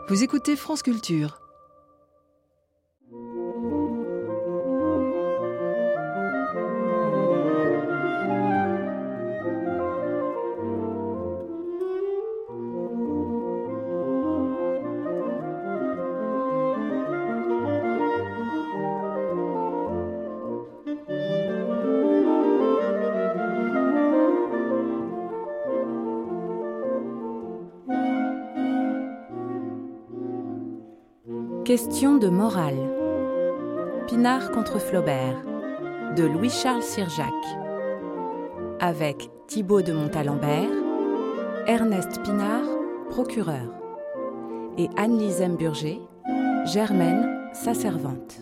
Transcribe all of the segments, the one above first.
Vous écoutez France Culture. Question de morale. Pinard contre Flaubert, de Louis-Charles Sirjac. Avec Thibaut de Montalembert, Ernest Pinard, procureur, et Anne-Lise Burger, Germaine, sa servante.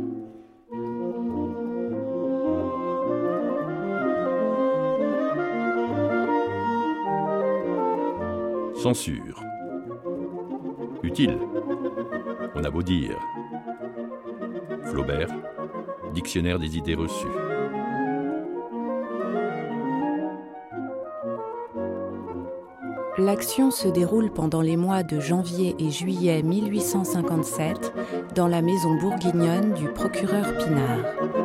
Censure. Utile. On a beau dire. Flaubert, Dictionnaire des idées reçues. L'action se déroule pendant les mois de janvier et juillet 1857 dans la maison bourguignonne du procureur Pinard.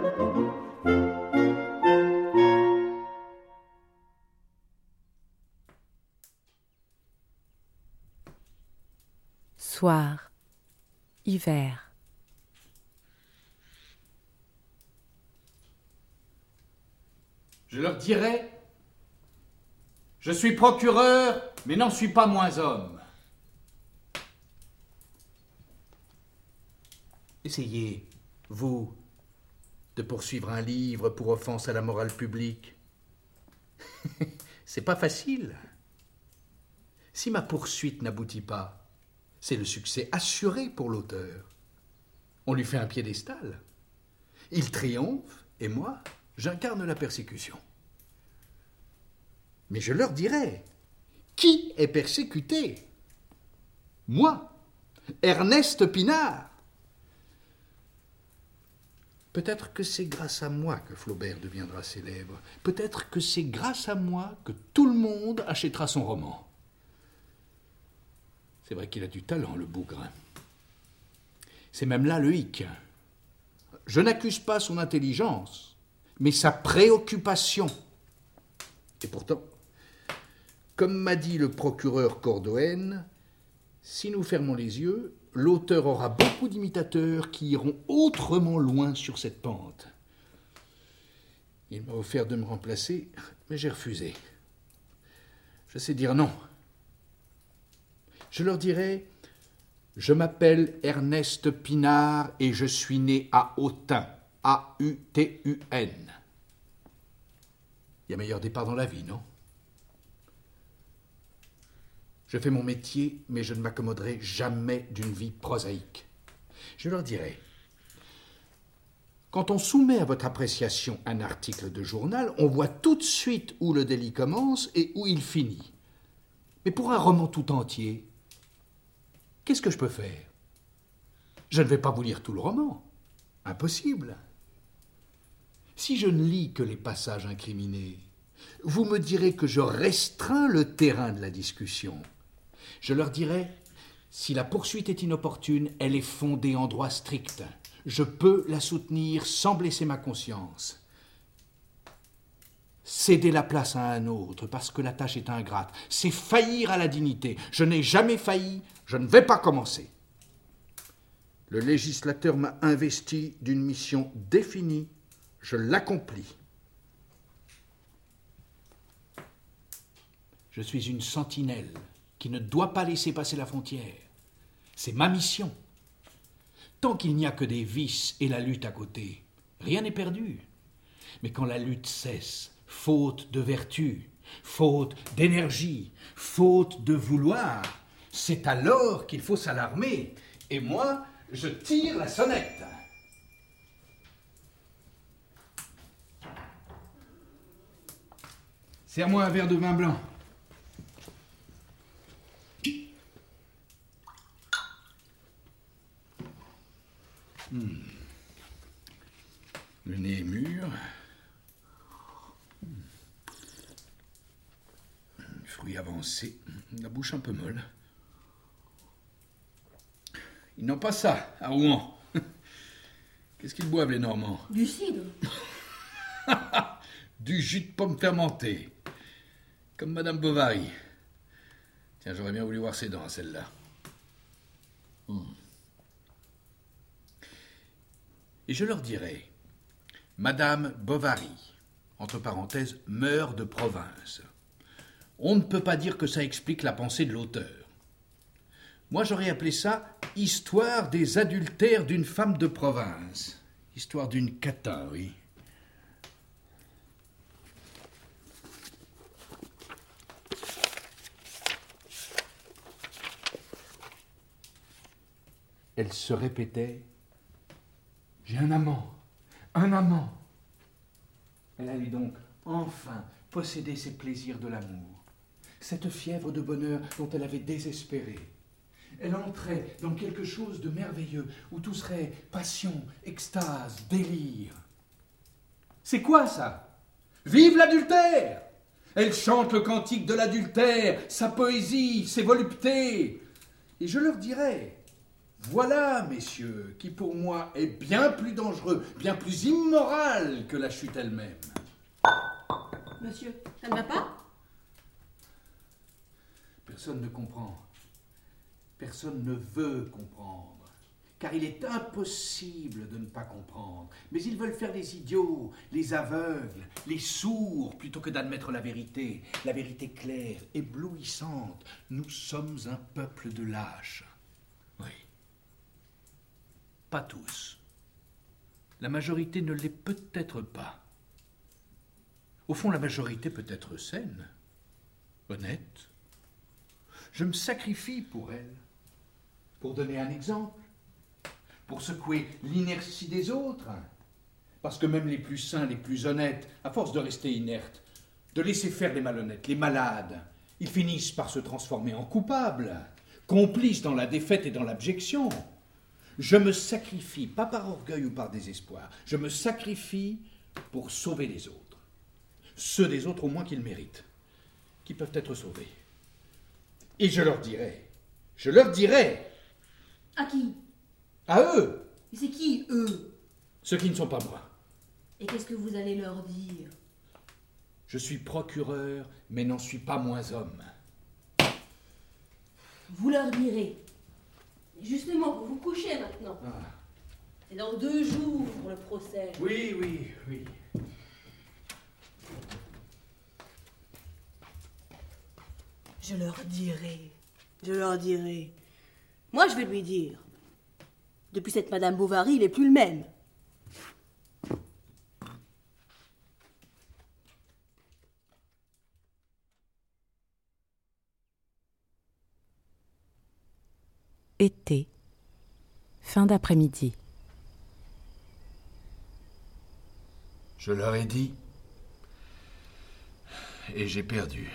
Soir, hiver. Je leur dirai, je suis procureur, mais n'en suis pas moins homme. Essayez, vous, de poursuivre un livre pour offense à la morale publique. C'est pas facile. Si ma poursuite n'aboutit pas, c'est le succès assuré pour l'auteur. On lui fait un piédestal. Il triomphe, et moi, j'incarne la persécution. Mais je leur dirai, qui est persécuté? Moi, Ernest Pinard. Peut-être que c'est grâce à moi que Flaubert deviendra célèbre. Peut-être que c'est grâce à moi que tout le monde achètera son roman. C'est vrai qu'il a du talent, le bougre. C'est même là le hic. Je n'accuse pas son intelligence, mais sa préoccupation. Et pourtant, comme m'a dit le procureur Cordoën, si nous fermons les yeux, l'auteur aura beaucoup d'imitateurs qui iront autrement loin sur cette pente. Il m'a offert de me remplacer, mais j'ai refusé. Je sais dire non. Je leur dirai, je m'appelle Ernest Pinard et je suis né à Autun, A-U-T-U-N. Il y a meilleur départ dans la vie, non? Je fais mon métier, mais je ne m'accommoderai jamais d'une vie prosaïque. Je leur dirai, quand on soumet à votre appréciation un article de journal, on voit tout de suite où le délit commence et où il finit. Mais pour un roman tout entier, qu'est-ce que je peux faire? Je ne vais pas vous lire tout le roman. Impossible. Si je ne lis que les passages incriminés, vous me direz que je restreins le terrain de la discussion. Je leur dirai, si la poursuite est inopportune, elle est fondée en droit strict. Je peux la soutenir sans blesser ma conscience. Céder la place à un autre parce que la tâche est ingrate, c'est faillir à la dignité. Je n'ai jamais failli, je ne vais pas commencer. Le législateur m'a investi d'une mission définie, je l'accomplis. Je suis une sentinelle qui ne doit pas laisser passer la frontière. C'est ma mission. Tant qu'il n'y a que des vices et la lutte à côté, rien n'est perdu. Mais quand la lutte cesse, faute de vertu, faute d'énergie, faute de vouloir, c'est alors qu'il faut s'alarmer. Et moi, je tire la sonnette. Serre-moi un verre de vin blanc. Le nez est mûr. Fruits avancés. La bouche un peu molle. Ils n'ont pas ça, à Rouen. Qu'est-ce qu'ils boivent, les Normands? Du cidre. Du jus de pomme fermenté. Comme Madame Bovary. Tiens, j'aurais bien voulu voir ses dents à celle-là. Et je leur dirais, Madame Bovary, entre parenthèses, meurt de province. On ne peut pas dire que ça explique la pensée de l'auteur. Moi, j'aurais appelé ça « Histoire des adultères d'une femme de province ». Histoire d'une cata, oui. Elle se répétait « J'ai un amant, un amant ». Elle allait donc enfin posséder ses plaisirs de l'amour, cette fièvre de bonheur dont elle avait désespéré. Elle entrait dans quelque chose de merveilleux, où tout serait passion, extase, délire. C'est quoi ça? Vive l'adultère! Elle chante le cantique de l'adultère, sa poésie, ses voluptés. Et je leur dirais, voilà, messieurs, qui pour moi est bien plus dangereux, bien plus immoral que la chute elle-même. Monsieur, ça ne va pas? Personne ne comprend. Personne ne veut comprendre, car il est impossible de ne pas comprendre. Mais ils veulent faire les idiots, les aveugles, les sourds, plutôt que d'admettre la vérité claire, éblouissante. Nous sommes un peuple de lâches. Oui. Pas tous. La majorité ne l'est peut-être pas. Au fond, la majorité peut être saine, honnête. Je me sacrifie pour elle. Pour donner un exemple, pour secouer l'inertie des autres, parce que même les plus sains, les plus honnêtes, à force de rester inertes, de laisser faire les malhonnêtes, les malades, ils finissent par se transformer en coupables, complices dans la défaite et dans l'abjection. Je me sacrifie, pas par orgueil ou par désespoir, je me sacrifie pour sauver les autres. Ceux des autres au moins qu'ils méritent, qui peuvent être sauvés. Et je leur dirai, À qui? à eux, Et c'est qui, eux? ceux qui ne sont pas moi. Et qu'est-ce que vous allez leur dire? Je suis procureur, mais n'en suis pas moins homme. Vous leur direz. Justement, vous vous couchez maintenant. Ah. C'est dans 2 jours pour le procès. Oui. Je leur dirai. Moi, je vais lui dire. Depuis cette Madame Bovary, il n'est plus le même. Été, fin d'après-midi. Je leur ai dit, et j'ai perdu.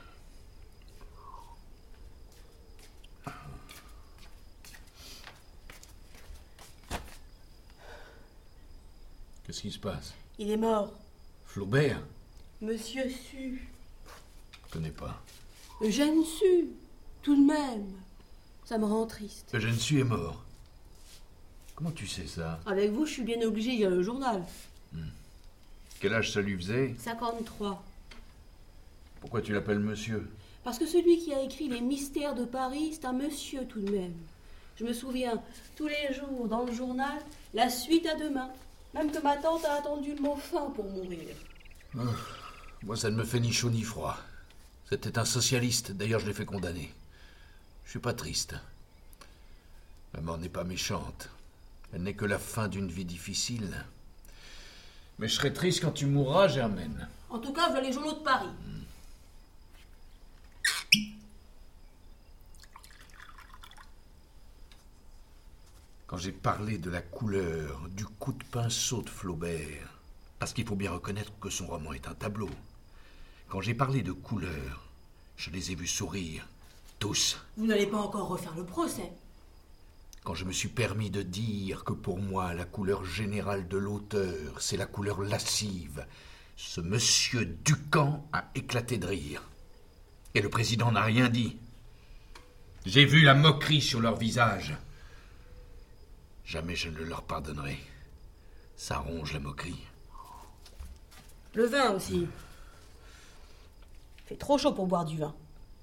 Qu'est-ce qui se passe? Il est mort. Flaubert? Monsieur Su. Je connais pas. Eugène Su. Tout de même. Ça me rend triste. Eugène Su est mort. Comment tu sais ça? Avec vous, je suis bien obligée de lire le journal. Quel âge ça lui faisait? 53. Pourquoi tu l'appelles monsieur? Parce que celui qui a écrit Les Mystères de Paris, c'est un monsieur tout de même. Je me souviens, tous les jours, dans le journal, la suite à demain. Même que ma tante a attendu le mot fin pour mourir. Moi, ça ne me fait ni chaud ni froid. C'était un socialiste, d'ailleurs je l'ai fait condamner. Je suis pas triste. La mort n'est pas méchante. Elle n'est que la fin d'une vie difficile. Mais je serai triste quand tu mourras, Germaine. En tout cas, voilà les journaux de Paris. Quand j'ai parlé de la couleur, du coup de pinceau de Flaubert, parce qu'il faut bien reconnaître que son roman est un tableau, quand j'ai parlé de couleur, je les ai vus sourire, tous. Vous n'allez pas encore refaire le procès. Quand je me suis permis de dire que pour moi, la couleur générale de l'auteur, c'est la couleur lascive, ce monsieur Ducamp a éclaté de rire. Et le président n'a rien dit. J'ai vu la moquerie sur leur visage. Jamais je ne le leur pardonnerai. Ça ronge la moquerie. Le vin aussi. Il fait trop chaud pour boire du vin.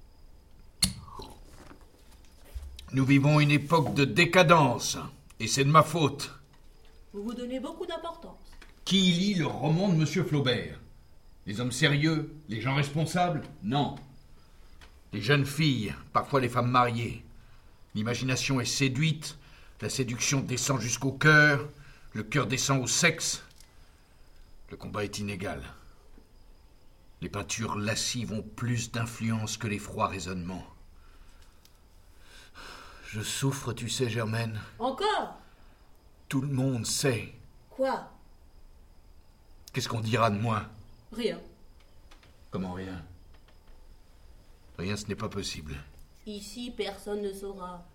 Nous vivons une époque de décadence, et c'est de ma faute. Vous vous donnez beaucoup d'importance. Qui lit le roman de Monsieur Flaubert? Les hommes sérieux? Les gens responsables? Non. Les jeunes filles, parfois les femmes mariées. L'imagination est séduite, la séduction descend jusqu'au cœur, le cœur descend au sexe. Le combat est inégal. Les peintures lascives ont plus d'influence que les froids raisonnements. Je souffre, tu sais, Germaine. Encore? Tout le monde sait. Quoi? Qu'est-ce qu'on dira de moi? Rien. Comment rien? Rien, ce n'est pas possible. Ici, personne ne saura.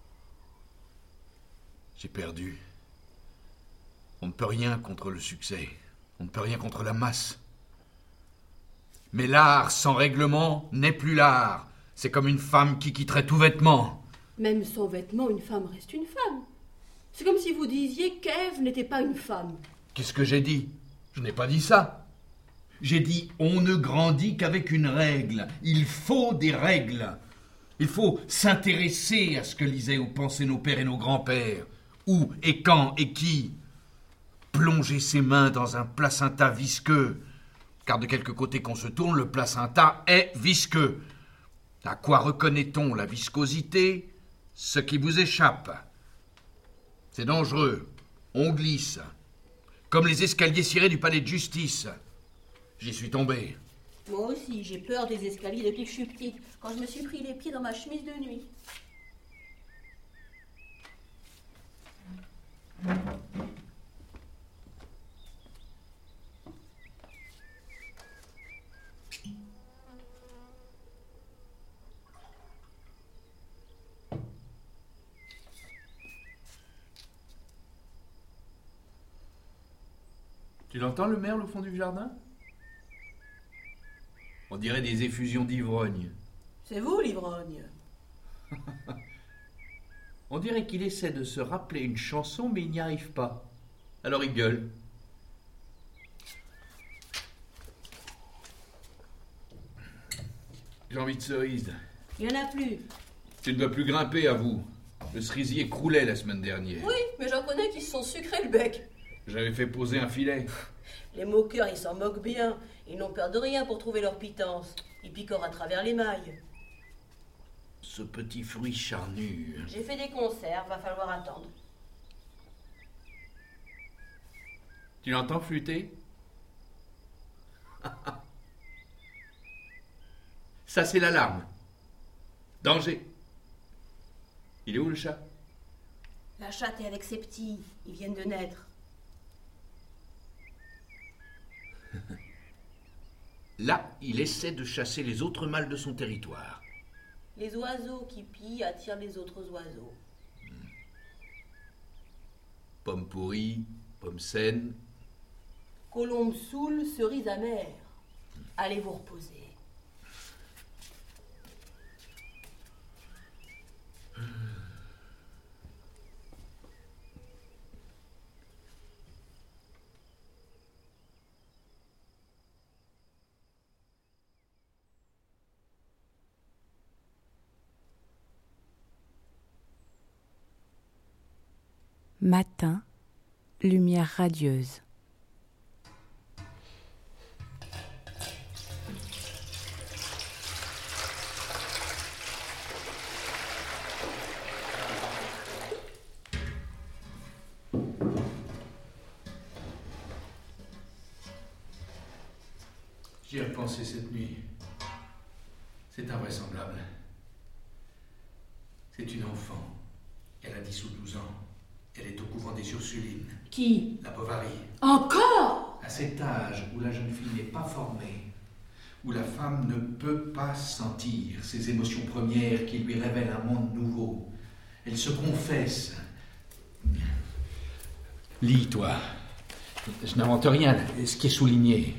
J'ai perdu. On ne peut rien contre le succès. On ne peut rien contre la masse. Mais l'art sans règlement n'est plus l'art. C'est comme une femme qui quitterait tout vêtement. Même sans vêtements, une femme reste une femme. C'est comme si vous disiez qu'Ève n'était pas une femme. Qu'est-ce que j'ai dit? Je n'ai pas dit ça. J'ai dit on ne grandit qu'avec une règle. Il faut des règles. Il faut s'intéresser à ce que lisaient ou pensaient nos pères et nos grands-pères. Où et quand et qui. Plonger ses mains dans un placenta visqueux. Car de quelque côté qu'on se tourne, le placenta est visqueux. À quoi reconnaît-on la viscosité? Ce qui vous échappe. C'est dangereux. On glisse. Comme les escaliers cirés du palais de justice. J'y suis tombé. Moi aussi, j'ai peur des escaliers depuis que je suis petite, quand je me suis pris les pieds dans ma chemise de nuit. Tu l'entends, le merle, au fond du jardin? On dirait des effusions d'ivrogne. C'est vous, l'ivrogne. On dirait qu'il essaie de se rappeler une chanson, mais il n'y arrive pas. Alors il gueule. J'ai envie de cerise. Il n'y en a plus. Tu ne dois plus grimper, à vous. Le cerisier croulait la semaine dernière. Oui, mais j'en connais qui se sont sucrés le bec. J'avais fait poser un filet. Les moqueurs, ils s'en moquent bien. Ils n'ont peur de rien pour trouver leur pitance. Ils picorent à travers les mailles. Ce petit fruit charnu. J'ai fait des conserves, va falloir attendre. Tu l'entends flûter? Ça, c'est l'alarme. Danger. Il est où, le chat? La chatte est avec ses petits. Ils viennent de naître. Là, il essaie de chasser les autres mâles de son territoire. Les oiseaux qui pillent attirent les autres oiseaux. Pommes pourries, pommes saines. Colombes saoules, cerises amères. Allez vous reposer. Matin, lumière radieuse. J'y ai repensé cette nuit. C'est invraisemblable. C'est une enfant. Elle a 10 ou 12 ans. Elle est au couvent des Ursulines. Qui? La Bovary. Encore? À cet âge où la jeune fille n'est pas formée, où la femme ne peut pas sentir ses émotions premières qui lui révèlent un monde nouveau, elle se confesse. Lis, toi. Je n'invente rien, ce qui est souligné.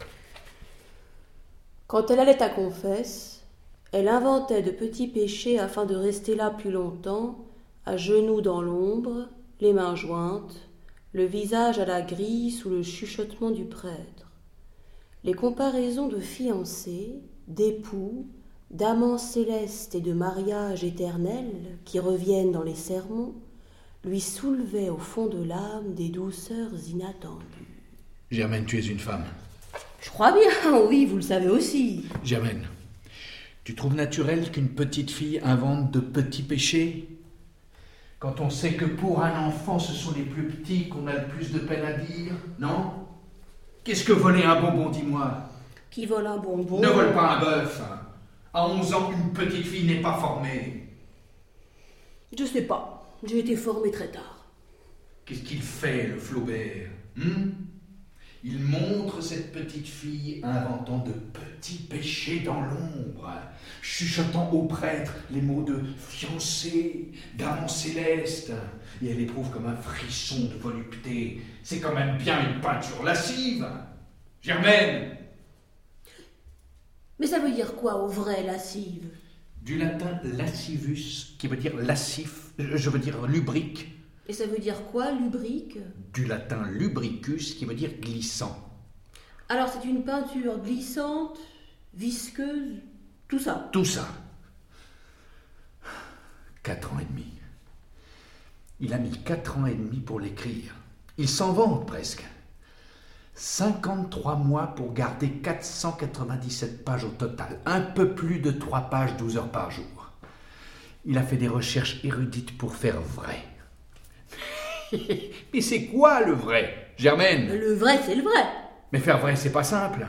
Quand elle allait à confesse, elle inventait de petits péchés afin de rester là plus longtemps, à genoux dans l'ombre, les mains jointes, le visage à la grille sous le chuchotement du prêtre. Les comparaisons de fiancés, d'époux, d'amants célestes et de mariage éternel qui reviennent dans les sermons lui soulevaient au fond de l'âme des douceurs inattendues. Germaine, tu es une femme. Je crois bien, oui, vous le savez aussi. Germaine, tu trouves naturel qu'une petite fille invente de petits péchés ? Quand on sait que pour un enfant, ce sont les plus petits qu'on a le plus de peine à dire, non ? Qu'est-ce que voler un bonbon, dis-moi ? Qui vole un bonbon ? Ne vole pas un bœuf. À 11 ans, une petite fille n'est pas formée. Je sais pas. J'ai été formée très tard. Qu'est-ce qu'il fait, le Flaubert ? Il montre cette petite fille inventant de petits péchés dans l'ombre, chuchotant au prêtre les mots de fiancé, d'amant céleste, et elle éprouve comme un frisson de volupté. C'est quand même bien une peinture lascive. Germaine ! Mais ça veut dire quoi, au vrai, lascive ? Du latin lascivus, qui veut dire lascif, je veux dire lubrique. Et ça veut dire quoi, lubrique ? Du latin lubricus, qui veut dire glissant. Alors c'est une peinture glissante, visqueuse, tout ça ? Tout ça. 4 ans et demi. Il a mis 4 ans et demi pour l'écrire. Il s'en vante presque. 53 mois pour garder 497 pages au total. Un peu plus de 3 pages 12 heures par jour. Il a fait des recherches érudites pour faire vrai. Mais c'est quoi le vrai, Germaine ? Le vrai, c'est le vrai. Mais faire vrai, c'est pas simple.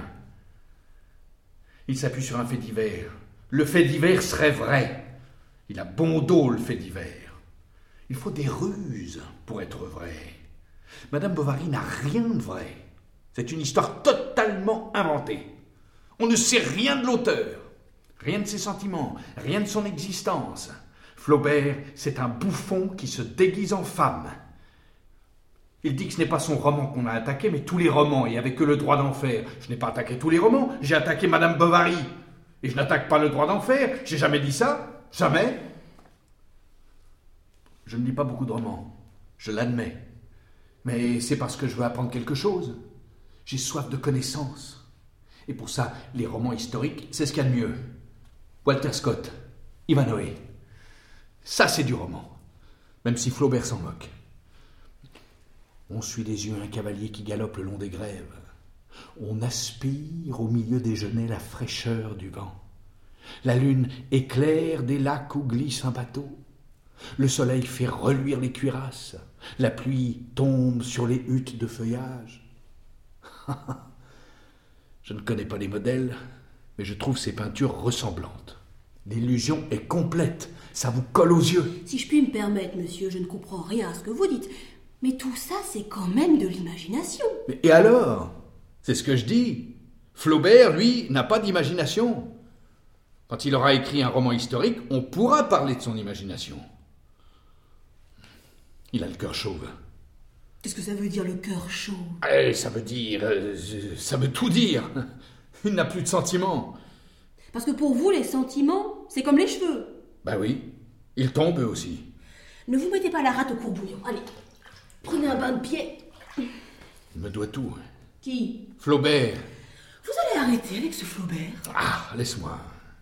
Il s'appuie sur un fait divers. Le fait divers serait vrai. Il a bon dos, le fait divers. Il faut des ruses pour être vrai. Madame Bovary n'a rien de vrai. C'est une histoire totalement inventée. On ne sait rien de l'auteur, rien de ses sentiments, rien de son existence. Flaubert, c'est un bouffon qui se déguise en femme. Il dit que ce n'est pas son roman qu'on a attaqué, mais tous les romans, et avec eux le droit d'en faire. Je n'ai pas attaqué tous les romans, j'ai attaqué Madame Bovary. Et je n'attaque pas le droit d'en faire, j'ai jamais dit ça, jamais. Je ne lis pas beaucoup de romans, je l'admets. Mais c'est parce que je veux apprendre quelque chose. J'ai soif de connaissances. Et pour ça, les romans historiques, c'est ce qu'il y a de mieux. Walter Scott, Ivanhoe. Ça, c'est du roman. Même si Flaubert s'en moque. On suit des yeux un cavalier qui galope le long des grèves. On aspire au milieu des genêts la fraîcheur du vent. La lune éclaire des lacs où glisse un bateau. Le soleil fait reluire les cuirasses. La pluie tombe sur les huttes de feuillage. Je ne connais pas les modèles, mais je trouve ces peintures ressemblantes. L'illusion est complète, ça vous colle aux yeux. Si je puis me permettre, monsieur, je ne comprends rien à ce que vous dites. Mais tout ça, c'est quand même de l'imagination. Et alors ? C'est ce que je dis. Flaubert, lui, n'a pas d'imagination. Quand il aura écrit un roman historique, on pourra parler de son imagination. Il a le cœur chauve. Qu'est-ce que ça veut dire, le cœur chaud ? Ça veut dire... ça veut tout dire. Il n'a plus de sentiments. Parce que pour vous, les sentiments, c'est comme les cheveux. Bah oui, ils tombent eux aussi. Ne vous mettez pas la rate au courbouillon. Allez, prenez un bain de pied. Il me doit tout. Qui ? Flaubert. Vous allez arrêter avec ce Flaubert ? Ah, laisse-moi.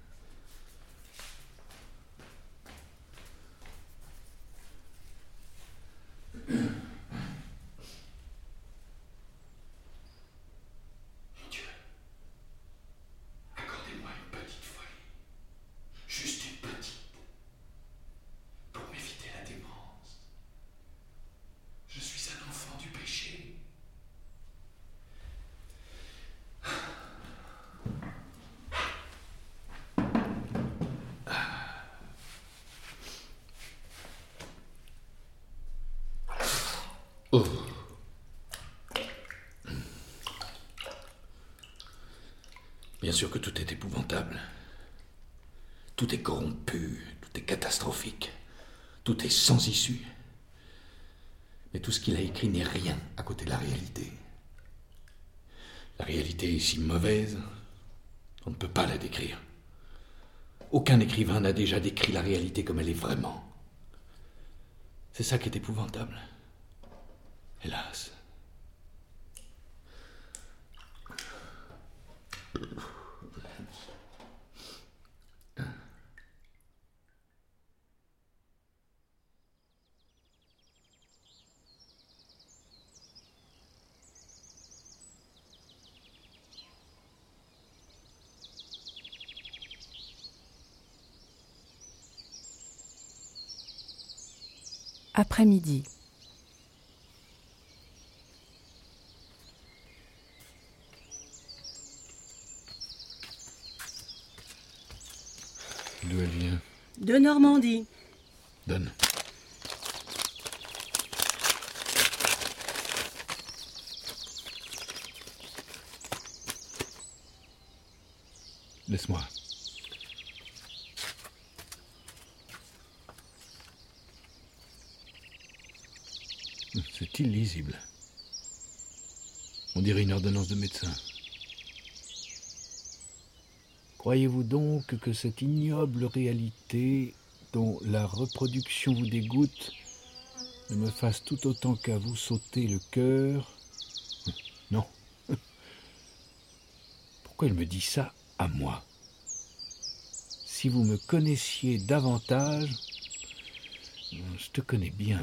Dieu, accordez-moi une petite folie. Juste une petite. Pour m'éviter la démence. Je suis un enfant du péché. Oh. Bien sûr que tout est épouvantable. Tout est corrompu, tout est catastrophique, tout est sans issue. Mais tout ce qu'il a écrit n'est rien à côté de la réalité. La réalité est si mauvaise, on ne peut pas la décrire. Aucun écrivain n'a déjà décrit la réalité comme elle est vraiment. C'est ça qui est épouvantable. Hélas. Après-midi. D'où elle vient? De Normandie. Donne. Laisse-moi. C'est illisible. On dirait une ordonnance de médecin. Croyez-vous donc que cette ignoble réalité, dont la reproduction vous dégoûte, ne me fasse tout autant qu'à vous sauter le cœur? Non. Pourquoi elle me dit ça à moi? Si vous me connaissiez davantage, je te connais bien,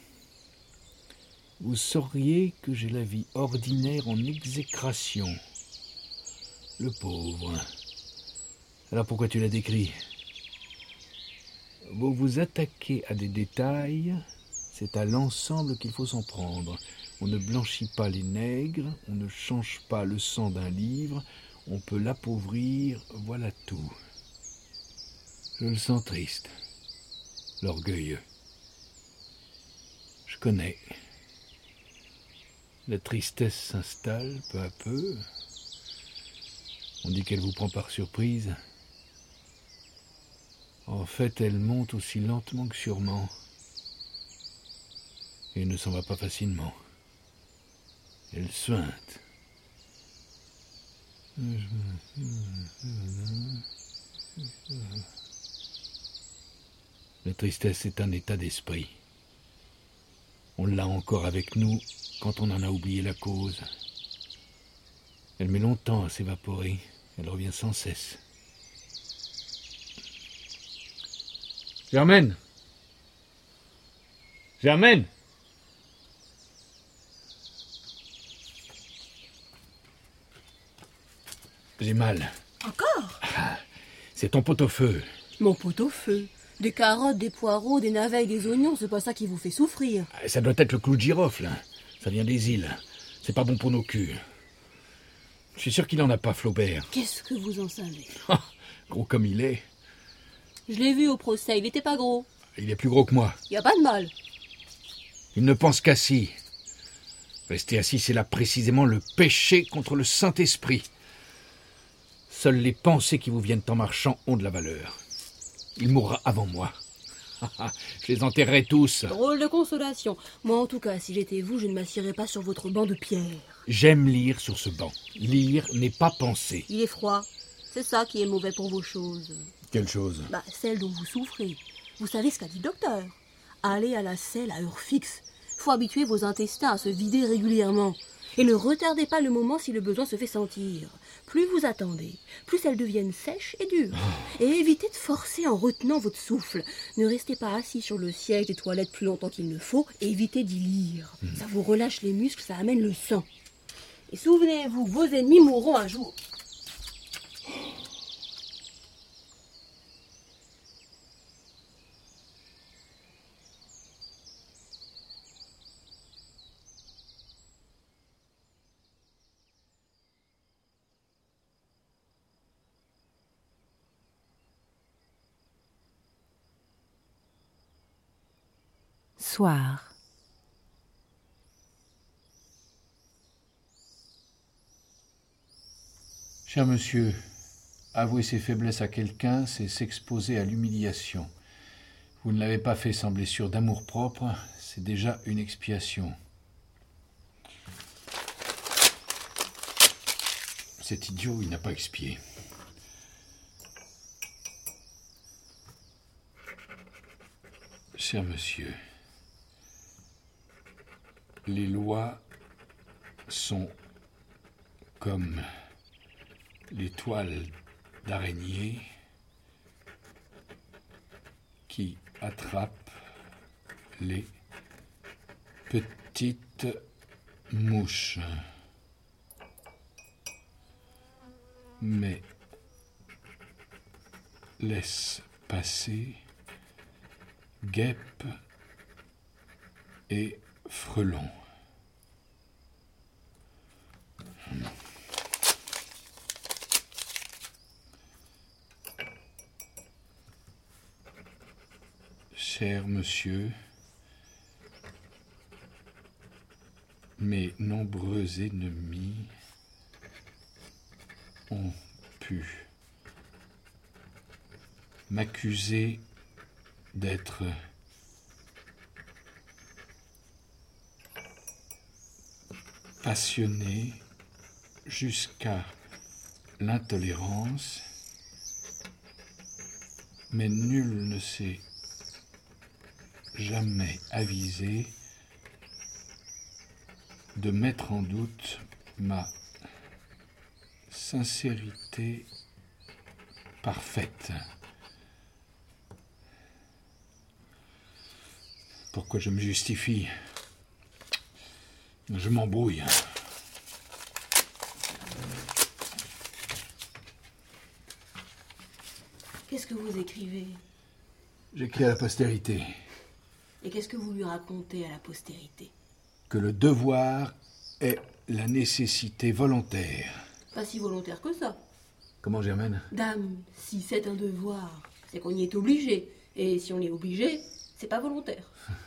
vous sauriez que j'ai la vie ordinaire en exécration. Le pauvre. Alors pourquoi tu l'as décrit? Vous vous attaquez à des détails, c'est à l'ensemble qu'il faut s'en prendre. On ne blanchit pas les nègres, on ne change pas le sang d'un livre, on peut l'appauvrir, voilà tout. Je le sens triste, l'orgueilleux. Je connais. La tristesse s'installe peu à peu. On dit qu'elle vous prend par surprise. En fait, elle monte aussi lentement que sûrement. Et ne s'en va pas facilement. Elle suinte. La tristesse est un état d'esprit. On l'a encore avec nous quand on en a oublié la cause. Elle met longtemps à s'évaporer. Elle revient sans cesse. Germaine! Germaine! J'ai mal. Encore? C'est ton pot-au-feu. Mon pot-au-feu. Des carottes, des poireaux, des navets et des oignons, c'est pas ça qui vous fait souffrir. Ça doit être le clou de girofle. Ça vient des îles. C'est pas bon pour nos culs. Je suis sûr qu'il en a pas, Flaubert. Qu'est-ce que vous en savez? Gros comme il est. Je l'ai vu au procès, il était pas gros. Il est plus gros que moi. Y a pas de mal. Il ne pense qu'assis. Rester assis, c'est là précisément le péché contre le Saint-Esprit. Seules les pensées qui vous viennent en marchant ont de la valeur. Il mourra avant moi. Je les enterrerai tous. Drôle de consolation. Moi, en tout cas, si j'étais vous, je ne m'assierais pas sur votre banc de pierre. J'aime lire sur ce banc. Lire n'est pas penser. Il est froid. C'est ça qui est mauvais pour vos choses. Quelle chose? Celle dont vous souffrez. Vous savez ce qu'a dit le docteur? Allez à la selle à heure fixe. Faut habituer vos intestins à se vider régulièrement. Et ne retardez pas le moment si le besoin se fait sentir. Plus vous attendez, plus elles deviennent sèches et dures. Et évitez de forcer en retenant votre souffle. Ne restez pas assis sur le siège des toilettes plus longtemps qu'il ne faut. Évitez d'y lire. Ça vous relâche les muscles, ça amène le sang. Et souvenez-vous, vos ennemis mourront un jour. Soir. Cher monsieur, avouer ses faiblesses à quelqu'un, c'est s'exposer à l'humiliation. Vous ne l'avez pas fait sans blessure d'amour-propre, c'est déjà une expiation. Cet idiot, il n'a pas expié. Cher monsieur, les lois sont comme les toiles d'araignée qui attrapent les petites mouches. Mais laisse passer guêpes et frelons. Cher monsieur, mes nombreux ennemis ont pu m'accuser d'être passionné jusqu'à l'intolérance, mais nul ne s'est jamais avisé de mettre en doute ma sincérité parfaite. Pourquoi je me justifie? Je m'embrouille. Qu'est-ce que vous écrivez? J'écris à la postérité. Et qu'est-ce que vous lui racontez à la postérité? Que le devoir est la nécessité volontaire. Pas si volontaire que ça. Comment, Germaine? Dame, si c'est un devoir, c'est qu'on y est obligé. Et si on est obligé, c'est pas volontaire.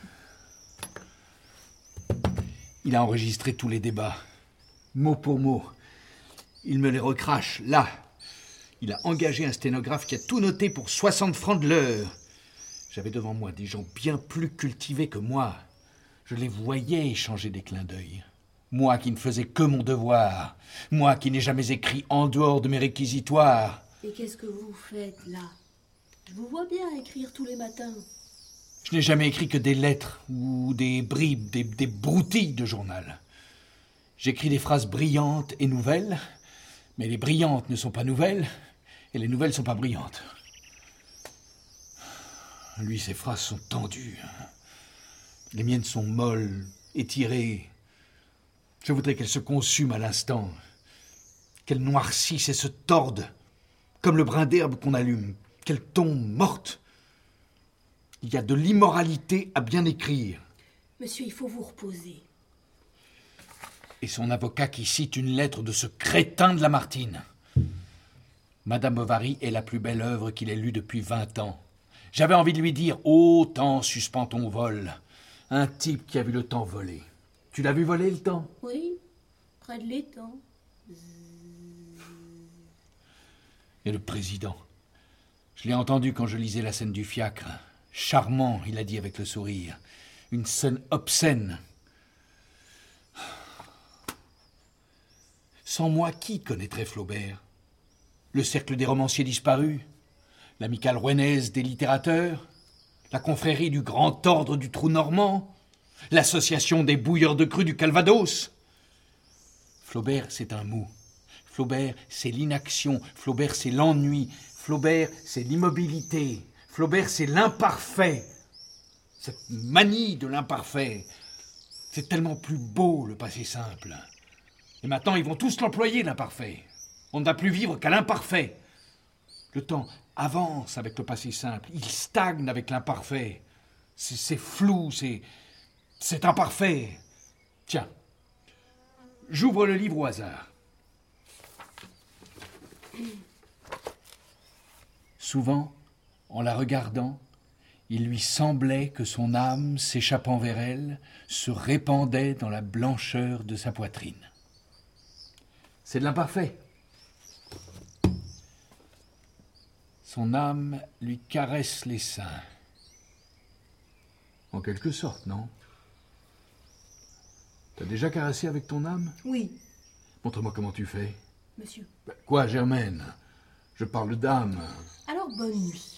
Il a enregistré tous les débats, mot pour mot. Il me les recrache, là. Il a engagé un sténographe qui a tout noté pour 60 francs de l'heure. J'avais devant moi des gens bien plus cultivés que moi. Je les voyais échanger des clins d'œil. Moi qui ne faisais que mon devoir. Moi qui n'ai jamais écrit en dehors de mes réquisitoires. Et qu'est-ce que vous faites, là? Je vous vois bien écrire tous les matins. Je n'ai jamais écrit que des lettres ou des bribes, des broutilles de journal. J'écris des phrases brillantes et nouvelles, mais les brillantes ne sont pas nouvelles et les nouvelles ne sont pas brillantes. Lui, ses phrases sont tendues. Les miennes sont molles, étirées. Je voudrais qu'elles se consument à l'instant, qu'elles noircissent et se tordent, comme le brin d'herbe qu'on allume, qu'elles tombent mortes. Il y a de l'immoralité à bien écrire. Monsieur, il faut vous reposer. Et son avocat qui cite une lettre de ce crétin de Lamartine. Madame Bovary est la plus belle œuvre qu'il ait lue depuis 20 ans. J'avais envie de lui dire « Ô temps, suspends ton vol !» Un type qui a vu le temps voler. Tu l'as vu voler, le temps? Oui, près de l'étang. Et le président? Je l'ai entendu quand je lisais la scène du fiacre. Charmant, il a dit avec le sourire. Une scène obscène. Sans moi, qui connaîtrait Flaubert? Le cercle des romanciers disparus? L'amicale rouennaise des littérateurs? La confrérie du Grand Ordre du Trou Normand? L'association des bouilleurs de cru du Calvados? Flaubert, c'est un mot. Flaubert, c'est l'inaction. Flaubert, c'est l'ennui. Flaubert, c'est l'immobilité. Flaubert, c'est l'imparfait. Cette manie de l'imparfait. C'est tellement plus beau, le passé simple. Et maintenant, ils vont tous l'employer, l'imparfait. On ne va plus vivre qu'à l'imparfait. Le temps avance avec le passé simple. Il stagne avec l'imparfait. C'est flou, c'est imparfait. Tiens, j'ouvre le livre au hasard. Souvent, en la regardant, il lui semblait que son âme, s'échappant vers elle, se répandait dans la blancheur de sa poitrine. C'est de l'imparfait. Son âme lui caresse les seins. En quelque sorte, non? T'as déjà caressé avec ton âme? Oui. Montre-moi comment tu fais. Monsieur. Quoi, Germaine? Je parle d'âme. Alors, bonne nuit.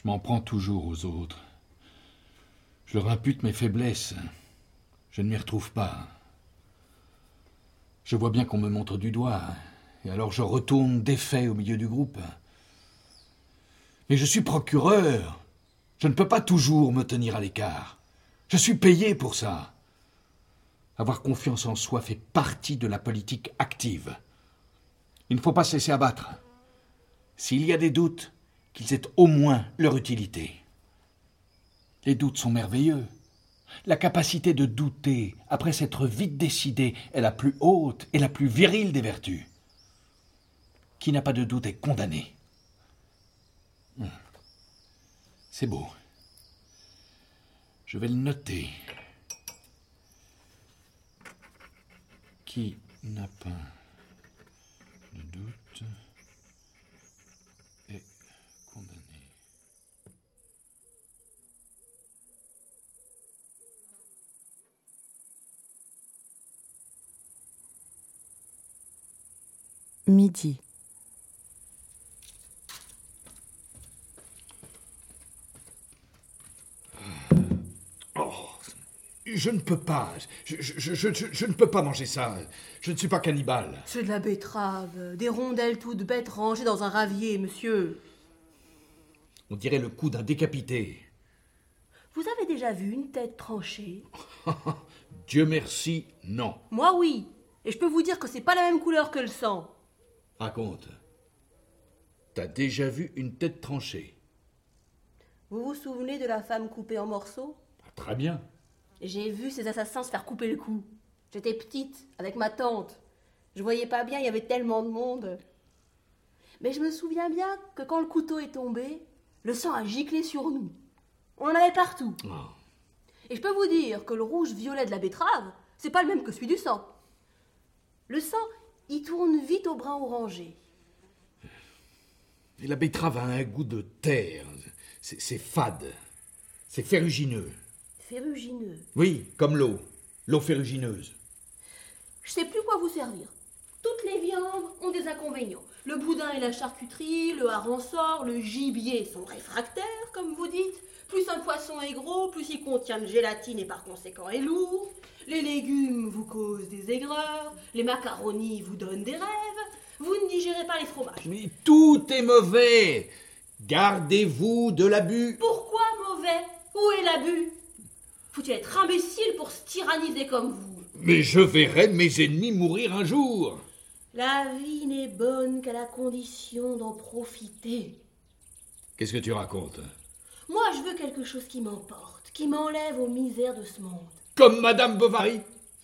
Je m'en prends toujours aux autres. Je leur impute mes faiblesses. Je ne m'y retrouve pas. Je vois bien qu'on me montre du doigt, et alors je retourne défait au milieu du groupe. Mais je suis procureur. Je ne peux pas toujours me tenir à l'écart. Je suis payé pour ça. Avoir confiance en soi fait partie de la politique active. Il ne faut pas se laisser abattre. S'il y a des doutes, qu'ils aient au moins leur utilité. Les doutes sont merveilleux. La capacité de douter, après s'être vite décidé, est la plus haute et la plus virile des vertus. Qui n'a pas de doute est condamné. C'est beau. Je vais le noter. Qui n'a pas de doute est condamné. Midi. Je ne peux pas. Je ne peux pas manger ça. Je ne suis pas cannibale. C'est de la betterave, des rondelles toutes bêtes rangées dans un ravier, monsieur. On dirait le coup d'un décapité. Vous avez déjà vu une tête tranchée? Dieu merci, non. Moi, oui. Et je peux vous dire que c'est pas la même couleur que le sang. Raconte. T'as déjà vu une tête tranchée? Vous vous souvenez de la femme coupée en morceaux? Très bien. J'ai vu ces assassins se faire couper le cou. J'étais petite, avec ma tante. Je voyais pas bien, il y avait tellement de monde. Mais je me souviens bien que quand le couteau est tombé, le sang a giclé sur nous. On en avait partout. Oh. Et je peux vous dire que le rouge-violet de la betterave, c'est pas le même que celui du sang. Le sang, il tourne vite au brun orangé. Et la betterave a un goût de terre. C'est fade. C'est ferrugineux. Ferrugineux. Oui, comme l'eau. L'eau ferrugineuse. Je sais plus quoi vous servir. Toutes les viandes ont des inconvénients. Le boudin et la charcuterie, le hareng-sort, le gibier sont réfractaires, comme vous dites. Plus un poisson est gros, plus il contient de gélatine et par conséquent est lourd. Les légumes vous causent des aigreurs. Les macaronis vous donnent des rêves. Vous ne digérez pas les fromages. Mais tout est mauvais. Gardez-vous de l'abus. Pourquoi mauvais? Où est l'abus? Faut-il être imbécile pour se tyranniser comme vous? Mais je verrai mes ennemis mourir un jour. La vie n'est bonne qu'à la condition d'en profiter. Qu'est-ce que tu racontes? Moi, je veux quelque chose qui m'emporte, qui m'enlève aux misères de ce monde. Comme Madame Bovary.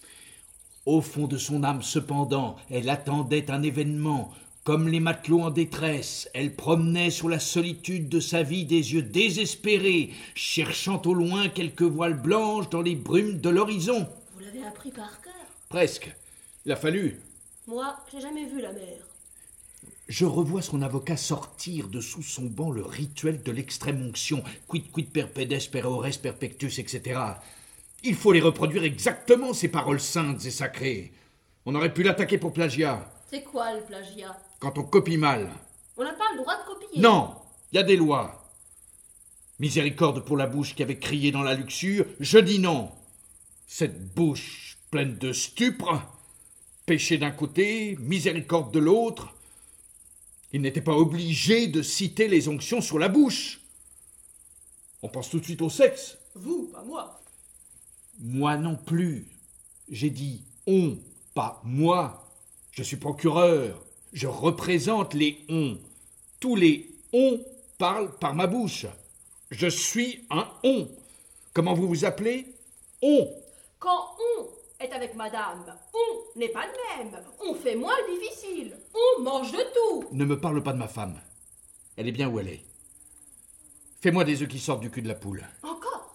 Au fond de son âme, cependant, elle attendait un événement. Comme les matelots en détresse, elle promenait sur la solitude de sa vie des yeux désespérés, cherchant au loin quelques voiles blanches dans les brumes de l'horizon. Vous l'avez appris par cœur? Presque. Il a fallu. Moi, j'ai jamais vu la mer. Je revois son avocat sortir de sous son banc le rituel de l'extrême onction, quid quid per pedes per ores per pectus, etc. Il faut les reproduire exactement, ces paroles saintes et sacrées. On aurait pu l'attaquer pour plagiat. C'est quoi le plagiat? Quand on copie mal. On n'a pas le droit de copier. Non, il y a des lois. Miséricorde pour la bouche qui avait crié dans la luxure, je dis non. Cette bouche pleine de stupre, péché d'un côté, miséricorde de l'autre. Il n'était pas obligé de citer les onctions sur la bouche. On pense tout de suite au sexe. Vous, pas moi. Moi non plus. J'ai dit on, pas moi. Je suis procureur. Je représente les on. Tous les on parlent par ma bouche. Je suis un on. Comment vous vous appelez? On. Quand on est avec madame, on n'est pas le même. On fait moins difficile. On mange de tout. Ne me parle pas de ma femme. Elle est bien où elle est. Fais-moi des œufs qui sortent du cul de la poule. Encore?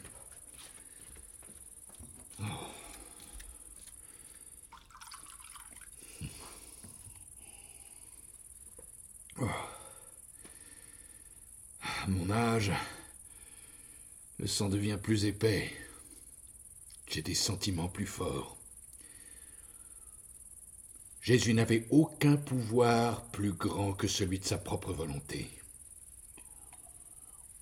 À mon âge, le sang devient plus épais. J'ai des sentiments plus forts. Jésus n'avait aucun pouvoir plus grand que celui de sa propre volonté.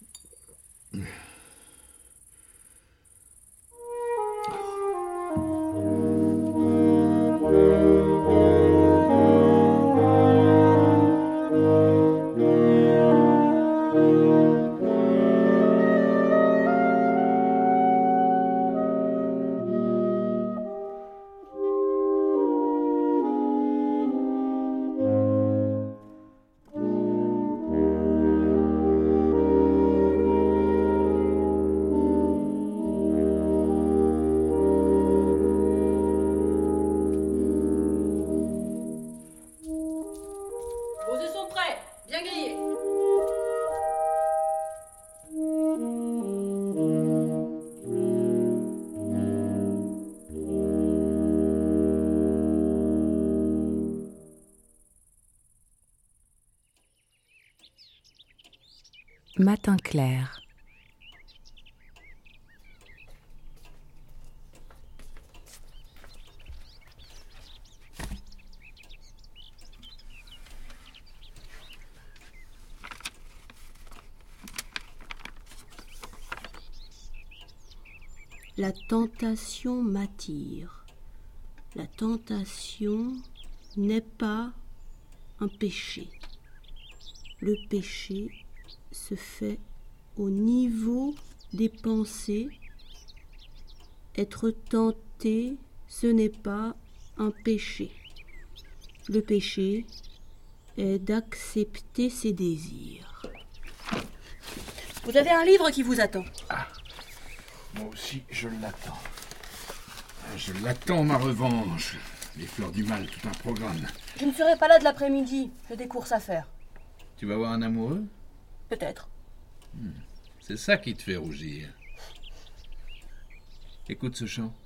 Matin clair. La tentation m'attire. La tentation n'est pas un péché. Le péché se fait au niveau des pensées. Être tenté, ce n'est pas un péché. Le péché est d'accepter ses désirs. Vous avez un livre qui vous attend. Moi aussi, je l'attends. Je l'attends, ma revanche. Les fleurs du mal, tout un programme. Je ne serai pas là de l'après-midi. J'ai des courses à faire. Tu vas voir un amoureux? Peut-être. C'est ça qui te fait rougir. Écoute ce chant.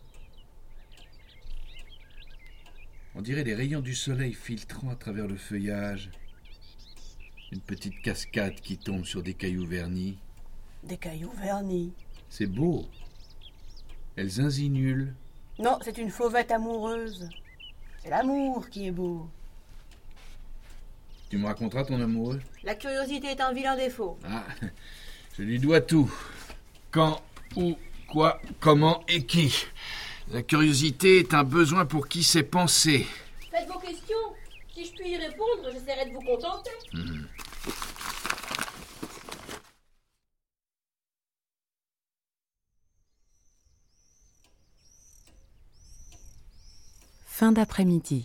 On dirait les rayons du soleil filtrant à travers le feuillage. Une petite cascade qui tombe sur des cailloux vernis. Des cailloux vernis. C'est beau. Elles insinulent. Non, c'est une fauvette amoureuse. C'est l'amour qui est beau. Tu me raconteras ton amoureux? La curiosité est un vilain défaut. Ah, je lui dois tout. Quand, où, quoi, comment et qui. La curiosité est un besoin pour qui sait penser. Faites vos questions. Si je puis y répondre, j'essaierai de vous contenter. Fin d'après-midi.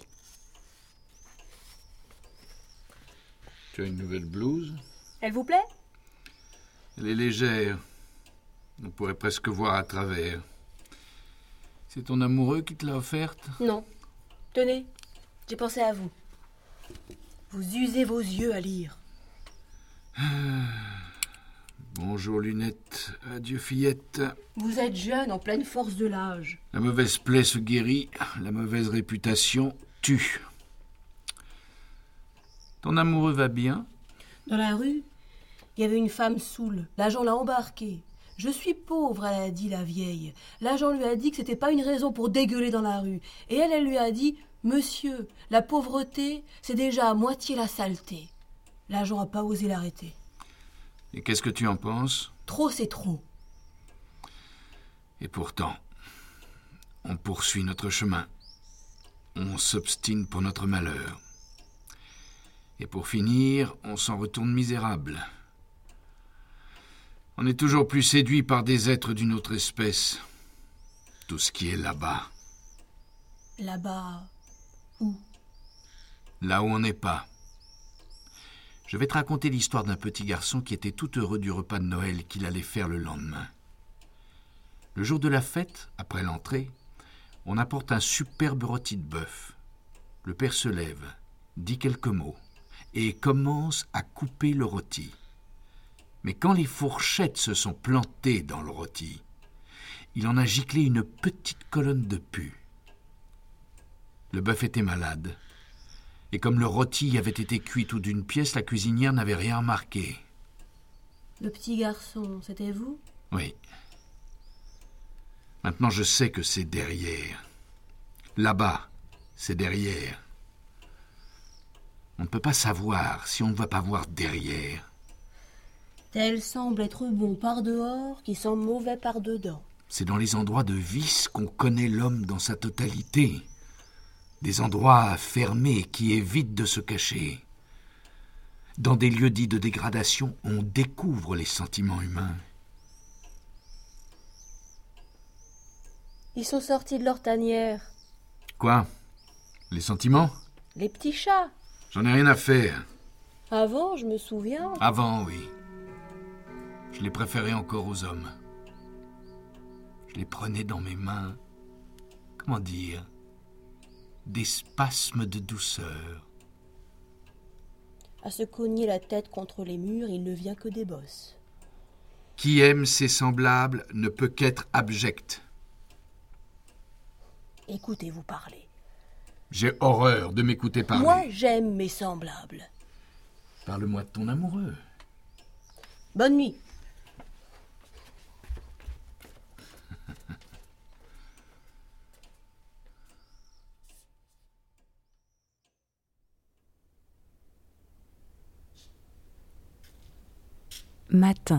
Tu as une nouvelle blouse? Elle vous plaît? Elle est légère. On pourrait presque voir à travers. C'est ton amoureux qui te l'a offerte? Non. Tenez, j'ai pensé à vous. Vous usez vos yeux à lire. Bonjour Lunette, adieu fillette. Vous êtes jeune, en pleine force de l'âge. La mauvaise plaie se guérit, la mauvaise réputation tue. Ton amoureux va bien? Dans la rue, il y avait une femme saoule. L'agent l'a embarquée. Je suis pauvre, elle a dit la vieille. L'agent lui a dit que c'était pas une raison pour dégueuler dans la rue. Et elle lui a dit, monsieur, la pauvreté, c'est déjà à moitié la saleté. L'agent n'a pas osé l'arrêter. Et qu'est-ce que tu en penses? Trop, c'est trop. Et pourtant, on poursuit notre chemin. On s'obstine pour notre malheur. Et pour finir, on s'en retourne misérable. On est toujours plus séduit par des êtres d'une autre espèce. Tout ce qui est là-bas. Là-bas, où? Là où on n'est pas. Je vais te raconter l'histoire d'un petit garçon qui était tout heureux du repas de Noël qu'il allait faire le lendemain. Le jour de la fête, après l'entrée, on apporte un superbe rôti de bœuf. Le père se lève, dit quelques mots, et commence à couper le rôti. Mais quand les fourchettes se sont plantées dans le rôti, il en a giclé une petite colonne de pus. Le bœuf était malade. Et comme le rôti avait été cuit tout d'une pièce, la cuisinière n'avait rien remarqué. Le petit garçon, c'était vous? Oui. Maintenant, je sais que c'est derrière. Là-bas, c'est derrière. On ne peut pas savoir si on ne va pas voir derrière. Tel semble être bon par dehors, qui sent mauvais par dedans. C'est dans les endroits de vice qu'on connaît l'homme dans sa totalité. Des endroits fermés qui évitent de se cacher. Dans des lieux dits de dégradation, on découvre les sentiments humains. Ils sont sortis de leur tanière. Quoi? Les sentiments? Les petits chats. J'en ai rien à faire. Avant, je me souviens. Avant, oui. Je les préférais encore aux hommes. Je les prenais dans mes mains. Comment dire? Des spasmes de douceur. À se cogner la tête contre les murs, il ne vient que des bosses. Qui aime ses semblables ne peut qu'être abject. Écoutez-vous parler. J'ai horreur de m'écouter parler. Moi, j'aime mes semblables. Parle-moi de ton amoureux. Bonne nuit. Matin.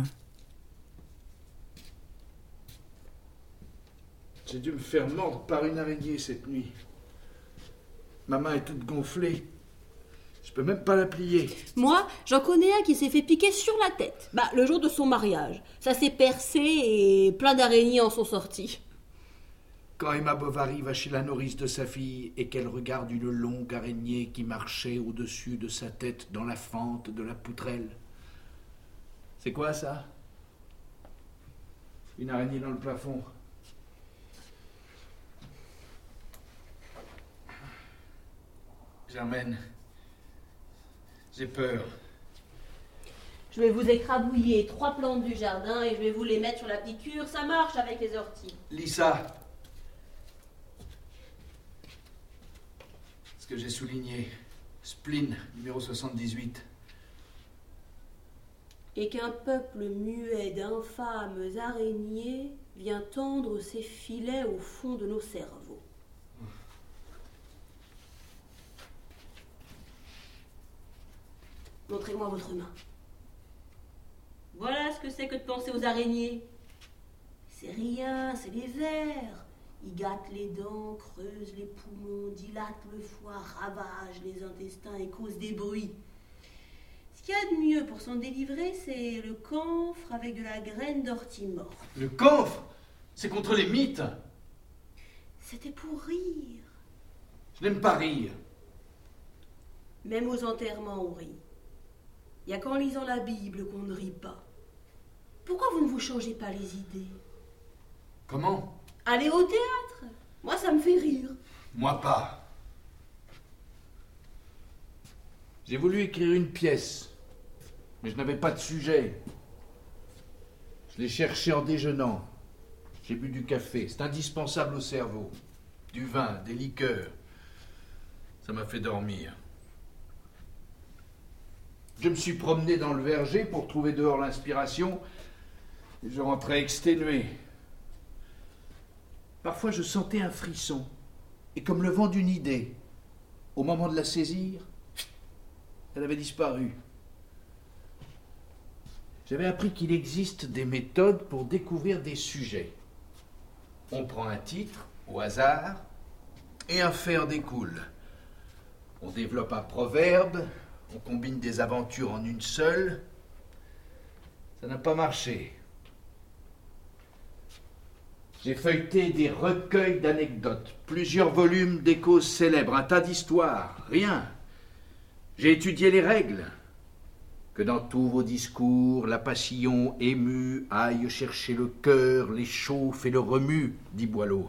J'ai dû me faire mordre par une araignée cette nuit. Ma main est toute gonflée. Je peux même pas la plier. Moi, j'en connais un qui s'est fait piquer sur la tête. Le jour de son mariage. Ça s'est percé et plein d'araignées en sont sorties. Quand Emma Bovary va chez la nourrice de sa fille et qu'elle regarde une longue araignée qui marchait au-dessus de sa tête dans la fente de la poutrelle. C'est quoi ça? Une araignée dans le plafond. Germaine, j'ai peur. Je vais vous écrabouiller 3 plantes du jardin et je vais vous les mettre sur la piqûre. Ça marche avec les orties. Lisa, ce que j'ai souligné, spleen, numéro 78. Et qu'un peuple muet d'infâmes araignées vient tendre ses filets au fond de nos cerveaux. Montrez-moi votre main. Voilà ce que c'est que de penser aux araignées. C'est rien, c'est les vers. Ils gâtent les dents, creusent les poumons, dilatent le foie, ravagent les intestins et causent des bruits. Ce qu'il y a de mieux pour s'en délivrer, c'est le camphre avec de la graine d'ortie morte. Le camphre? C'est contre les mythes. C'était pour rire. Je n'aime pas rire. Même aux enterrements, on rit. Il n'y a qu'en lisant la Bible qu'on ne rit pas. Pourquoi vous ne vous changez pas les idées? Comment? Allez au théâtre. Moi, ça me fait rire. Moi pas. J'ai voulu écrire une pièce, mais je n'avais pas de sujet. Je l'ai cherché en déjeunant. J'ai bu du café, c'est indispensable au cerveau. Du vin, des liqueurs. Ça m'a fait dormir. Je me suis promené dans le verger pour trouver dehors l'inspiration et je rentrais exténué. Parfois je sentais un frisson et comme le vent d'une idée. Au moment de la saisir, elle avait disparu. J'avais appris qu'il existe des méthodes pour découvrir des sujets. On prend un titre au hasard et un fait en découle. On développe un proverbe, on combine des aventures en une seule. Ça n'a pas marché. J'ai feuilleté des recueils d'anecdotes, plusieurs volumes d'échos célèbres, un tas d'histoires, rien. J'ai étudié les règles. Que dans tous vos discours, la passion émue aille chercher le cœur, les chauffe et le remue, dit Boileau.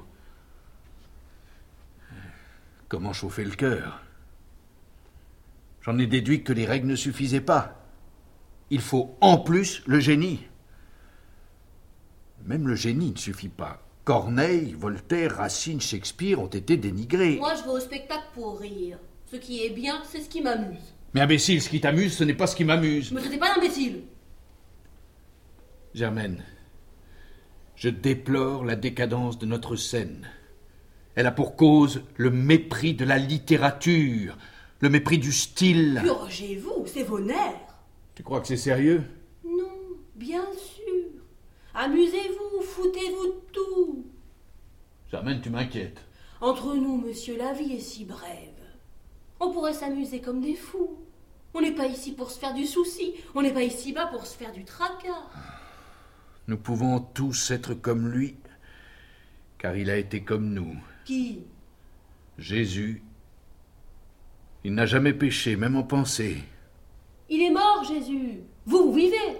Comment chauffer le cœur? J'en ai déduit que les règles ne suffisaient pas. Il faut en plus le génie. Même le génie ne suffit pas. Corneille, Voltaire, Racine, Shakespeare ont été dénigrés. Moi, je vais au spectacle pour rire. Ce qui est bien, c'est ce qui m'amuse. Mais imbécile, ce qui t'amuse, ce n'est pas ce qui m'amuse. Me traitez pas d'imbécile. Germaine, je déplore la décadence de notre scène. Elle a pour cause le mépris de la littérature, le mépris du style. Purgez-vous, c'est vos nerfs. Tu crois que c'est sérieux? Non, bien sûr. Amusez-vous, foutez-vous de tout. Germaine, tu m'inquiètes. Entre nous, monsieur, la vie est si brève. On pourrait s'amuser comme des fous. On n'est pas ici pour se faire du souci. On n'est pas ici-bas pour se faire du tracas. Nous pouvons tous être comme lui, car il a été comme nous. Qui? Jésus. Il n'a jamais péché, même en pensée. Il est mort, Jésus. Vous vivez.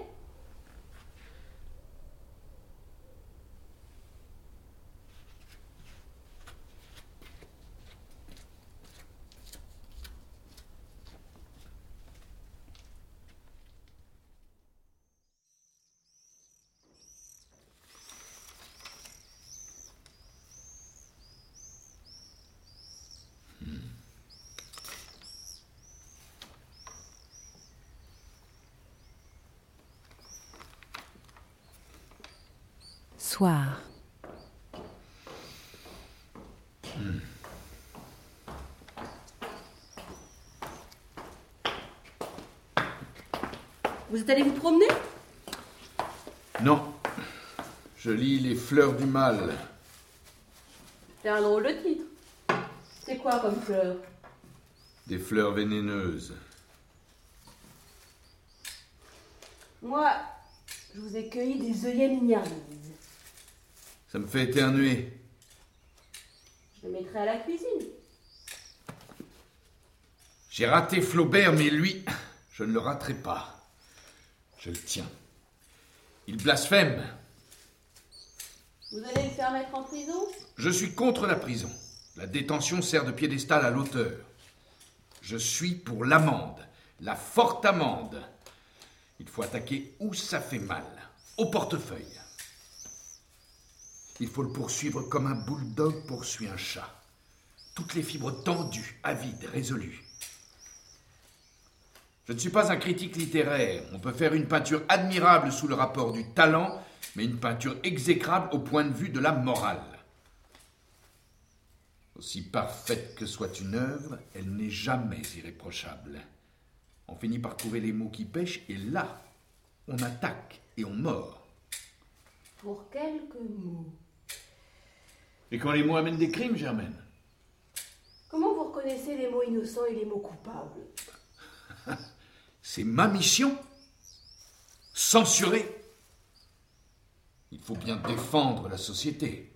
Soir. Vous êtes allé vous promener? Non. Je lis Les fleurs du mal. C'est un drôle de titre. C'est quoi comme fleur? Des fleurs vénéneuses. Moi, je vous ai cueilli des œillets mignardises. Ça me fait éternuer. Je les mettrai à la cuisine. J'ai raté Flaubert, mais lui, je ne le raterai pas. Je le tiens. Il blasphème. Vous allez le faire mettre en prison? Je suis contre la prison. La détention sert de piédestal à l'auteur. Je suis pour l'amende, la forte amende. Il faut attaquer où ça fait mal, au portefeuille. Il faut le poursuivre comme un bulldog poursuit un chat. Toutes les fibres tendues, avides, résolues. Je ne suis pas un critique littéraire. On peut faire une peinture admirable sous le rapport du talent, mais une peinture exécrable au point de vue de la morale. Aussi parfaite que soit une œuvre, elle n'est jamais irréprochable. On finit par trouver les mots qui pêchent, et là, on attaque et on mord. Pour quelques mots. Et quand les mots amènent des crimes, Germaine? Comment vous reconnaissez les mots innocents et les mots coupables? C'est ma mission. Censurer. Il faut bien défendre la société.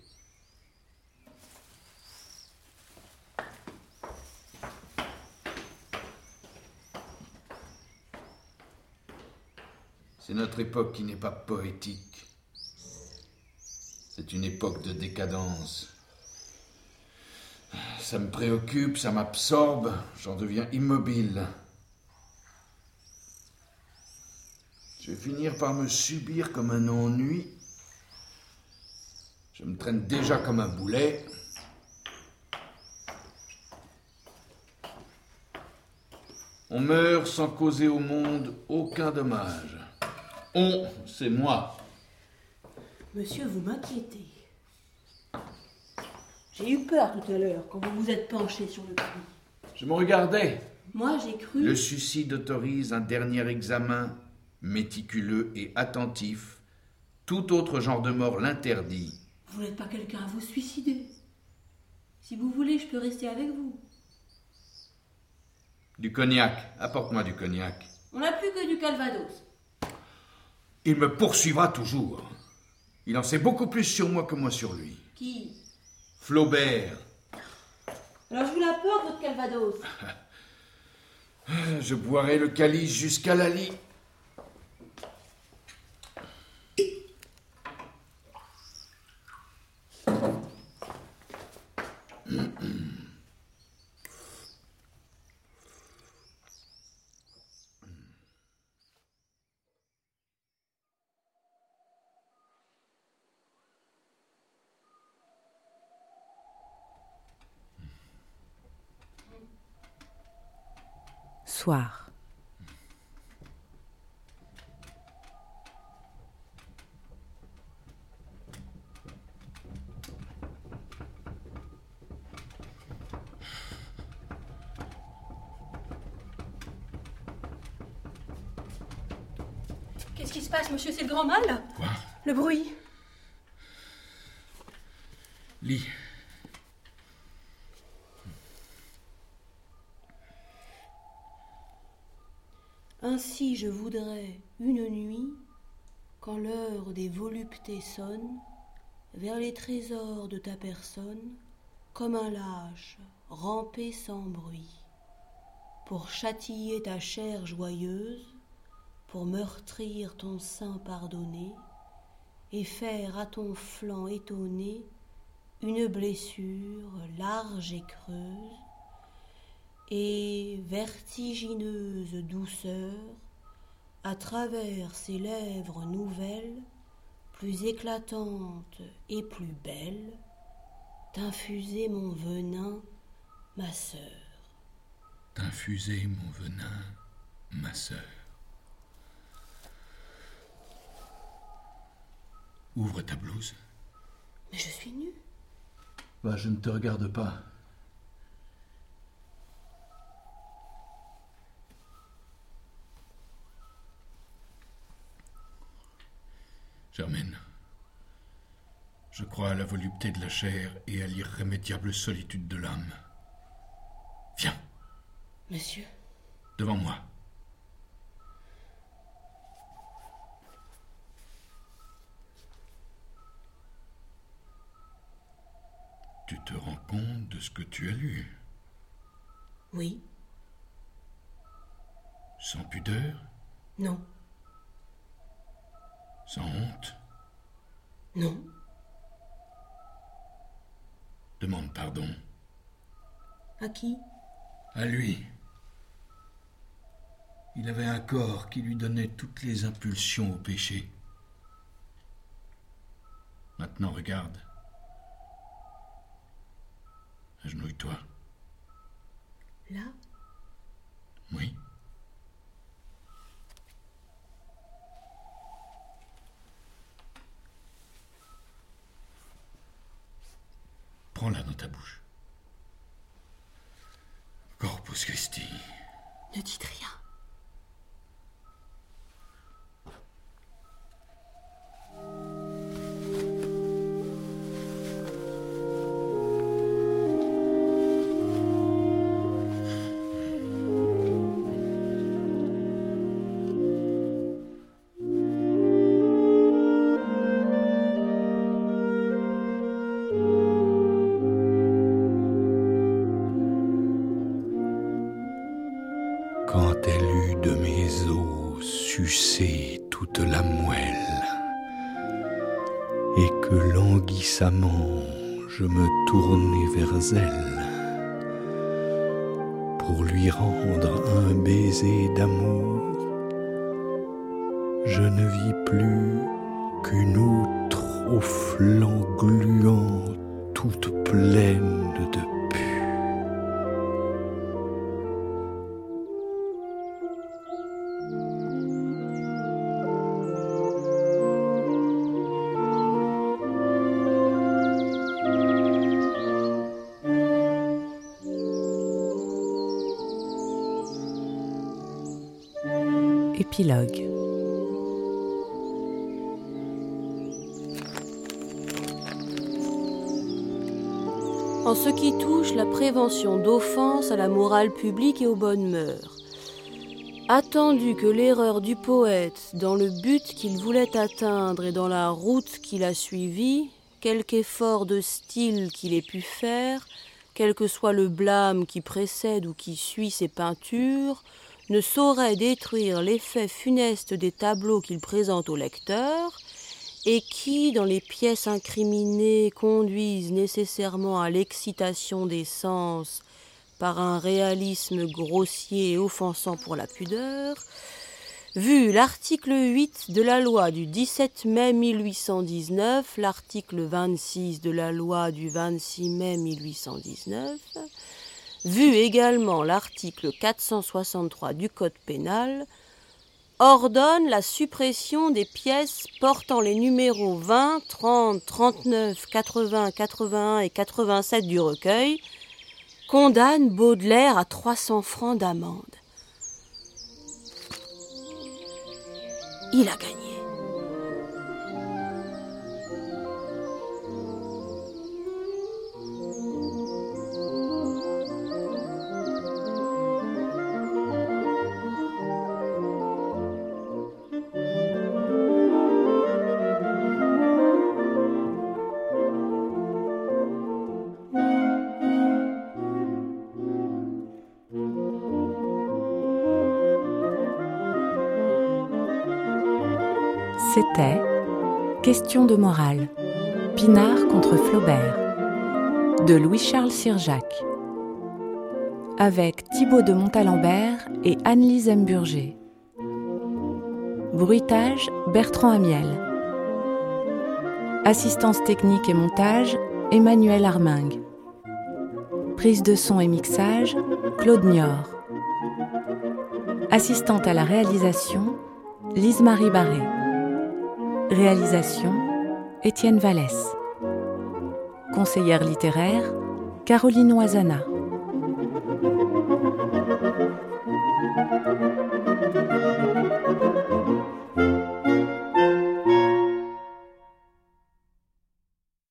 C'est notre époque qui n'est pas poétique. C'est une époque de décadence. Ça me préoccupe, ça m'absorbe, j'en deviens immobile. Je vais finir par me subir comme un ennui. Je me traîne déjà comme un boulet. On meurt sans causer au monde aucun dommage. On, c'est moi. Monsieur, vous m'inquiétez. J'ai eu peur tout à l'heure quand vous vous êtes penché sur le puits. Je me regardais. Moi, j'ai cru... Le suicide autorise un dernier examen méticuleux et attentif. Tout autre genre de mort l'interdit. Vous n'êtes pas quelqu'un à vous suicider. Si vous voulez, je peux rester avec vous. Du cognac. Apporte-moi du cognac. On n'a plus que du calvados. Il me poursuivra toujours. Il en sait beaucoup plus sur moi que moi sur lui. Qui? Flaubert. Alors je vous l'apporte, votre calvados. Je boirai le calice jusqu'à la lie. Soir. Qu'est-ce qui se passe, monsieur? C'est le grand mal? Quoi? Le bruit. Lis. Ainsi je voudrais une nuit, quand l'heure des voluptés sonne, vers les trésors de ta personne, comme un lâche, ramper sans bruit, pour châtiller ta chair joyeuse, pour meurtrir ton sein pardonné, et faire à ton flanc étonné une blessure large et creuse, et vertigineuse douceur, à travers ses lèvres nouvelles, plus éclatantes et plus belles, t'infuser mon venin, ma sœur. T'infuser mon venin, ma sœur. Ouvre ta blouse. Mais je suis nue. Bah, je ne te regarde pas. Germaine, je crois à la volupté de la chair et à l'irrémédiable solitude de l'âme. Viens. Monsieur. Devant moi. Tu te rends compte de ce que tu as lu? Oui. Sans pudeur? Non. Sans honte? Non. Demande pardon. À qui? À lui. Il avait un corps qui lui donnait toutes les impulsions au péché. Maintenant, regarde. Agenouille-toi. Là? Oui. Prends-la dans ta bouche. Corpus Christi. Ne dites rien. Quand elle eut de mes os sucé toute la moelle, et que languissamment je me tournai vers elle, pour lui rendre un baiser d'amour, je ne vis plus qu'une outre aux flancs gluants, toute pleine de pu. Épilogue. En ce qui touche la prévention d'offenses à la morale publique et aux bonnes mœurs, attendu que l'erreur du poète dans le but qu'il voulait atteindre et dans la route qu'il a suivie, quelque effort de style qu'il ait pu faire, quel que soit le blâme qui précède ou qui suit ses peintures, ne saurait détruire l'effet funeste des tableaux qu'il présente au lecteur, et qui, dans les pièces incriminées, conduisent nécessairement à l'excitation des sens par un réalisme grossier et offensant pour la pudeur, vu l'article 8 de la loi du 17 mai 1819, l'article 26 de la loi du 26 mai 1819, vu également l'article 463 du Code pénal, ordonne la suppression des pièces portant les numéros 20, 30, 39, 80, 81 et 87 du recueil, condamne Baudelaire à 300 francs d'amende. Il a gagné. C'était Question de morale, Pinard contre Flaubert, de Louis-Charles Sirjac, avec Thibaut de Montalembert et Anne-Lise Mburger. Bruitage, Bertrand Amiel. Assistance technique et montage, Emmanuel Armingue. Prise de son et mixage, Claude Niort. Assistante à la réalisation, Lise-Marie Barré. Réalisation, Étienne Vallès. Conseillère littéraire, Caroline Oisana.